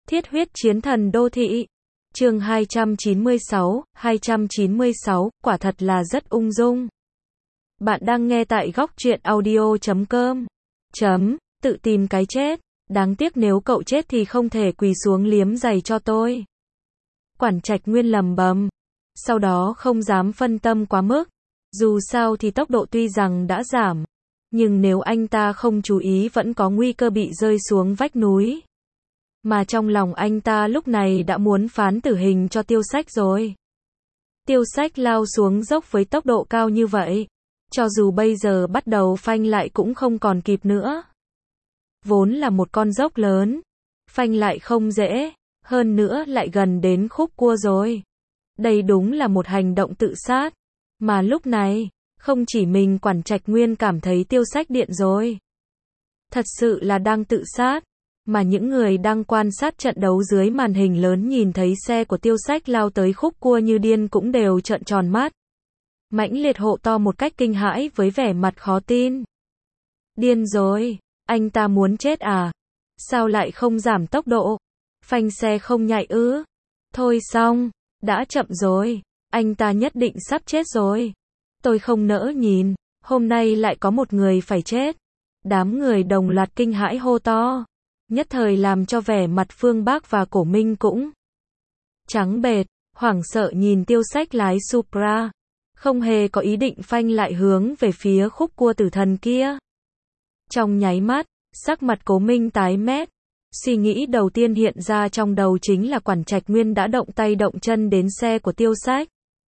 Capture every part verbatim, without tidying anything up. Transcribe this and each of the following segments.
Thiết huyết chiến thần đô thị. Chương hai trăm chín mươi sáu, hai trăm chín mươi sáu, quả thật là rất ung dung. Bạn đang nghe tại góc truyện audio chấm com. Chấm, tự tìm cái chết. Đáng tiếc nếu cậu chết thì không thể quỳ xuống liếm giày cho tôi. Quản Trạch Nguyên lầm bầm. Sau đó không dám phân tâm quá mức. Dù sao thì tốc độ tuy rằng đã giảm, nhưng nếu anh ta không chú ý vẫn có nguy cơ bị rơi xuống vách núi. Mà trong lòng anh ta lúc này đã muốn phán tử hình cho Tiêu Sách rồi. Tiêu Sách lao xuống dốc với tốc độ cao như vậy, cho dù bây giờ bắt đầu phanh lại cũng không còn kịp nữa. Vốn là một con dốc lớn, phanh lại không dễ, hơn nữa lại gần đến khúc cua rồi. Đây đúng là một hành động tự sát. Mà lúc này, không chỉ mình Quản Trạch Nguyên cảm thấy Tiêu Sách điện rồi. Thật sự là đang tự sát. Mà những người đang quan sát trận đấu dưới màn hình lớn nhìn thấy xe của Tiêu Sách lao tới khúc cua như điên cũng đều trợn tròn mắt. Mãnh liệt hô to một cách kinh hãi với vẻ mặt khó tin. Điên rồi, anh ta muốn chết à? Sao lại không giảm tốc độ? Phanh xe không nhạy ư? Thôi xong, đã chậm rồi, anh ta nhất định sắp chết rồi. Tôi không nỡ nhìn, hôm nay lại có một người phải chết. Đám người đồng loạt kinh hãi hô to, nhất thời làm cho vẻ mặt Phương Bác và Cổ Minh cũng trắng bệch, hoảng sợ nhìn Tiêu Sách lái Supra, không hề có ý định phanh lại hướng về phía khúc cua tử thần kia. Trong nháy mắt, sắc mặt Cố Minh tái mét, suy nghĩ đầu tiên hiện ra trong đầu chính là Quản Trạch Nguyên đã động tay động chân đến xe của Tiêu Sách.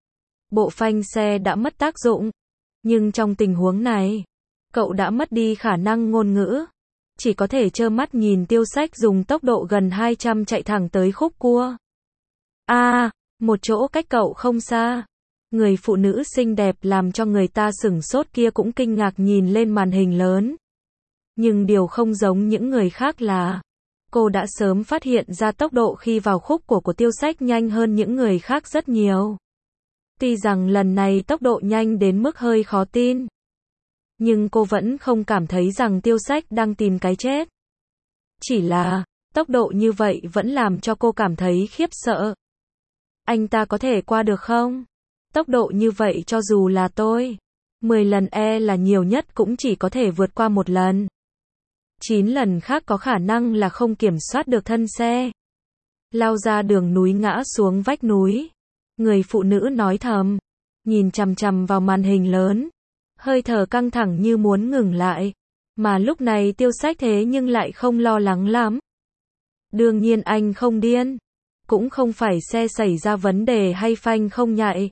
Bộ phanh xe đã mất tác dụng, nhưng trong tình huống này, cậu đã mất đi khả năng ngôn ngữ. Chỉ có thể trơ mắt nhìn Tiêu Sách dùng tốc độ gần hai trăm chạy thẳng tới khúc cua. A, à, một chỗ cách cậu không xa, người phụ nữ xinh đẹp làm cho người ta sửng sốt kia cũng kinh ngạc nhìn lên màn hình lớn. Nhưng điều không giống những người khác là, cô đã sớm phát hiện ra tốc độ khi vào khúc của của Tiêu Sách nhanh hơn những người khác rất nhiều. Tuy rằng lần này tốc độ nhanh đến mức hơi khó tin, nhưng cô vẫn không cảm thấy rằng Tiêu Sách đang tìm cái chết. Chỉ là, tốc độ như vậy vẫn làm cho cô cảm thấy khiếp sợ. Anh ta có thể qua được không? Tốc độ như vậy cho dù là tôi, mười lần e là nhiều nhất cũng chỉ có thể vượt qua một lần. chín lần khác có khả năng là không kiểm soát được thân xe. Lao ra đường núi ngã xuống vách núi. Người phụ nữ nói thầm, nhìn chằm chằm vào màn hình lớn. Hơi thở căng thẳng như muốn ngừng lại. Mà lúc này Tiêu Sách thế nhưng lại không lo lắng lắm. Đương nhiên anh không điên. Cũng không phải xe xảy ra vấn đề hay phanh không nhạy.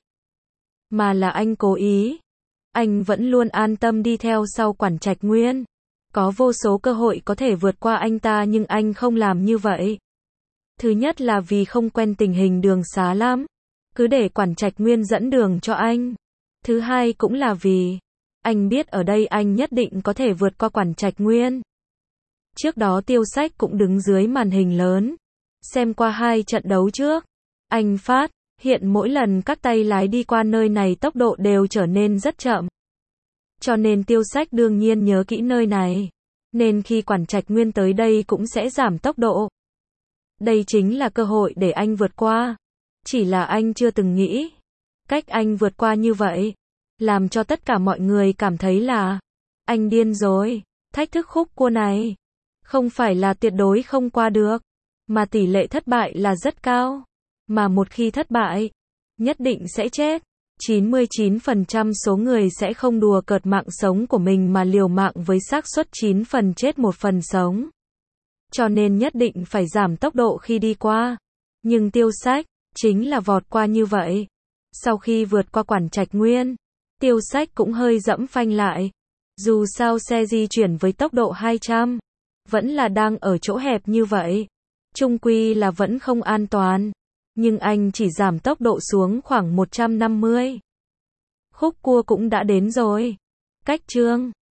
Mà là anh cố ý. Anh vẫn luôn an tâm đi theo sau Quản Trạch Nguyên. Có vô số cơ hội có thể vượt qua anh ta nhưng anh không làm như vậy. Thứ nhất là vì không quen tình hình đường xá lắm. Cứ để Quản Trạch Nguyên dẫn đường cho anh. Thứ hai cũng là vì anh biết ở đây anh nhất định có thể vượt qua Quản Trạch Nguyên. Trước đó Tiêu Sách cũng đứng dưới màn hình lớn, xem qua hai trận đấu trước. Anh phát hiện mỗi lần các tay lái đi qua nơi này tốc độ đều trở nên rất chậm. Cho nên Tiêu Sách đương nhiên nhớ kỹ nơi này. Nên khi Quản Trạch Nguyên tới đây cũng sẽ giảm tốc độ. Đây chính là cơ hội để anh vượt qua. Chỉ là anh chưa từng nghĩ cách anh vượt qua như vậy, làm cho tất cả mọi người cảm thấy là anh điên rồi. Thách thức khúc cua này không phải là tuyệt đối không qua được, mà tỷ lệ thất bại là rất cao. Mà một khi thất bại, nhất định sẽ chết. chín mươi chín phần trăm số người sẽ không đùa cợt mạng sống của mình mà liều mạng với xác suất chín phần chết một phần sống. Cho nên nhất định phải giảm tốc độ khi đi qua. Nhưng Tiêu Sách chính là vọt qua như vậy. Sau khi vượt qua Quản Trạch Nguyên, Tiêu Sách cũng hơi dẫm phanh lại. Dù sao xe di chuyển với tốc độ hai trăm, vẫn là đang ở chỗ hẹp như vậy. Chung quy là vẫn không an toàn. Nhưng anh chỉ giảm tốc độ xuống khoảng một trăm năm mươi. Khúc cua cũng đã đến rồi. Cách chương